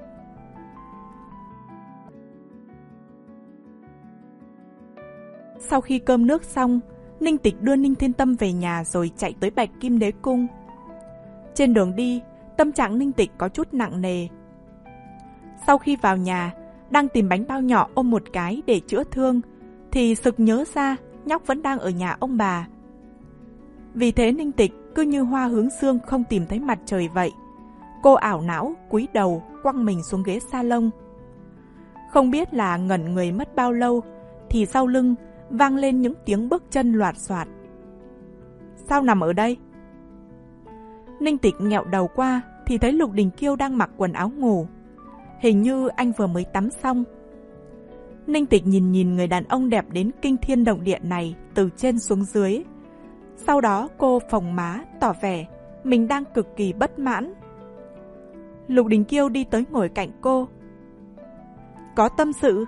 Sau khi cơm nước xong, Ninh Tịch đưa Ninh Thiên Tâm về nhà rồi chạy tới Bạch Kim Đế Cung. Trên đường đi, tâm trạng Ninh Tịch có chút nặng nề. Sau khi vào nhà, đang tìm bánh bao nhỏ ôm một cái để chữa thương, thì sực nhớ ra nhóc vẫn đang ở nhà ông bà. Vì thế Ninh Tịch cứ như hoa hướng dương không tìm thấy mặt trời vậy. Cô ảo não, cúi đầu, quăng mình xuống ghế salon. Không biết là ngẩn người mất bao lâu, thì sau lưng vang lên những tiếng bước chân loạt soạt. Sao nằm ở đây? Ninh Tịch nghẹo đầu qua thì thấy Lục Đình Kiêu đang mặc quần áo ngủ. Hình như anh vừa mới tắm xong. Ninh Tịch nhìn nhìn người đàn ông đẹp đến kinh thiên động địa này từ trên xuống dưới. Sau đó cô phồng má tỏ vẻ mình đang cực kỳ bất mãn. Lục Đình Kiêu đi tới ngồi cạnh cô. Có tâm sự?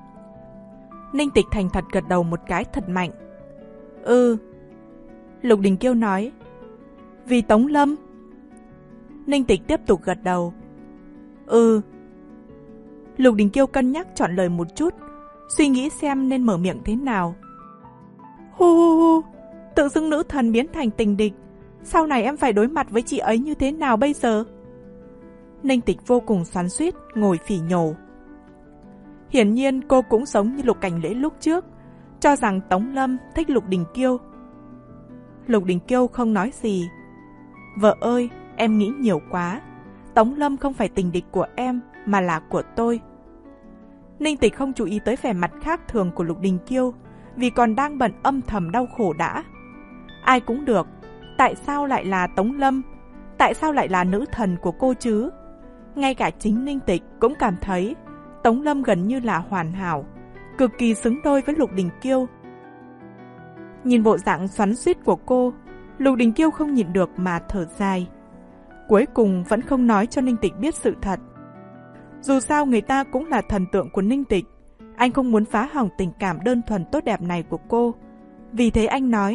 Ninh Tịch thành thật gật đầu một cái thật mạnh. Ừ. Lục Đình Kiêu nói. Vì Tống Lâm? Ninh Tịch tiếp tục gật đầu. Ừ. Lục Đình Kiêu cân nhắc chọn lời một chút, suy nghĩ xem nên mở miệng thế nào. Hu hu hu, tự dưng nữ thần biến thành tình địch, sau này em phải đối mặt với chị ấy như thế nào bây giờ? Ninh Tịch vô cùng xoắn xuýt, ngồi phỉ nhổ. Hiển nhiên cô cũng giống như Lục Cảnh Lễ lúc trước, cho rằng Tống Lâm thích Lục Đình Kiêu. Lục Đình Kiêu không nói gì. Vợ ơi, em nghĩ nhiều quá. Tống Lâm không phải tình địch của em, mà là của tôi. Ninh Tịch không chú ý tới vẻ mặt khác thường của Lục Đình Kiêu, vì còn đang bận âm thầm đau khổ đã. Ai cũng được, tại sao lại là Tống Lâm? Tại sao lại là nữ thần của cô chứ? Ngay cả chính Ninh Tịch cũng cảm thấy Tống Lâm gần như là hoàn hảo, cực kỳ xứng đôi với Lục Đình Kiêu. Nhìn bộ dạng xoắn xuýt của cô, Lục Đình Kiêu không nhịn được mà thở dài. Cuối cùng vẫn không nói cho Ninh Tịch biết sự thật. Dù sao người ta cũng là thần tượng của Ninh Tịch, anh không muốn phá hỏng tình cảm đơn thuần tốt đẹp này của cô. Vì thế anh nói.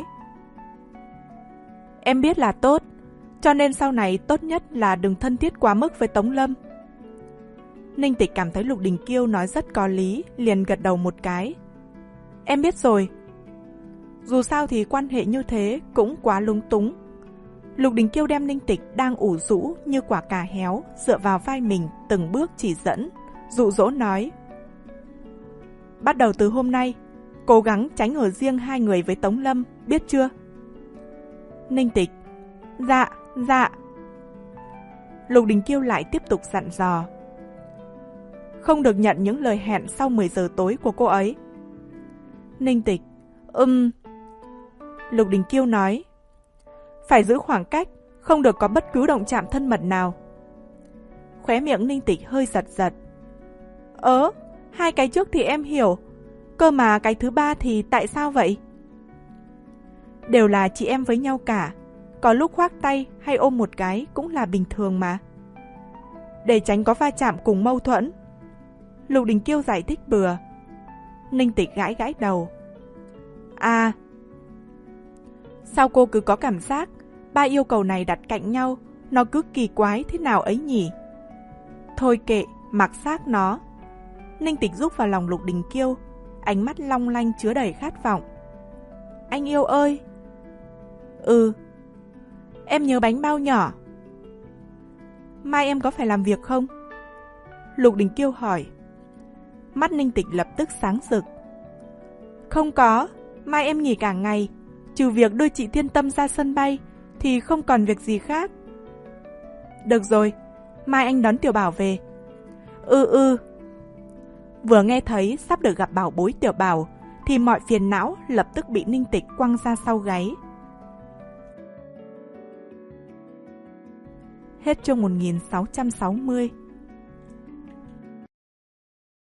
Em biết là tốt, cho nên sau này tốt nhất là đừng thân thiết quá mức với Tống Lâm. Ninh Tịch cảm thấy Lục Đình Kiêu nói rất có lý, liền gật đầu một cái. Em biết rồi. Dù sao thì quan hệ như thế cũng quá lung túng. Lục Đình Kiêu đem Ninh Tịch đang ủ rũ như quả cà héo dựa vào vai mình từng bước chỉ dẫn, dụ dỗ nói. Bắt đầu từ hôm nay, cố gắng tránh ở riêng hai người với Tống Lâm, biết chưa? Ninh Tịch. Dạ, dạ. Lục Đình Kiêu lại tiếp tục dặn dò. Không được nhận những lời hẹn sau mười giờ tối của cô ấy. Ninh Tịch. Ừm. Lục Đình Kiêu nói. Phải giữ khoảng cách, không được có bất cứ động chạm thân mật nào. Khóe miệng Ninh Tịch hơi giật giật. Ớ, hai cái trước thì em hiểu, cơ mà cái thứ ba thì tại sao vậy? Đều là chị em với nhau cả, có lúc khoác tay hay ôm một cái cũng là bình thường mà. Để tránh có va chạm cùng mâu thuẫn. Lục Đình Kiêu giải thích bừa. Ninh Tịch gãi gãi đầu. À, sao cô cứ có cảm giác ba yêu cầu này đặt cạnh nhau, nó cứ kỳ quái thế nào ấy nhỉ? Thôi kệ, mặc xác nó. Ninh Tịch rúc vào lòng Lục Đình Kiêu, ánh mắt long lanh chứa đầy khát vọng. Anh yêu ơi. Ừ. Em nhớ bánh bao nhỏ. Mai em có phải làm việc không? Lục Đình Kiêu hỏi. Mắt Ninh Tịch lập tức sáng rực. Không có, mai em nghỉ cả ngày. Trừ việc đưa chị Thiên Tâm ra sân bay thì không còn việc gì khác. Được rồi, mai anh đón Tiểu Bảo về. Ừ ừ. Vừa nghe thấy sắp được gặp bảo bối Tiểu Bảo thì mọi phiền não lập tức bị Ninh Tịch quăng ra sau gáy. Hết chương một nghìn sáu trăm sáu mươi.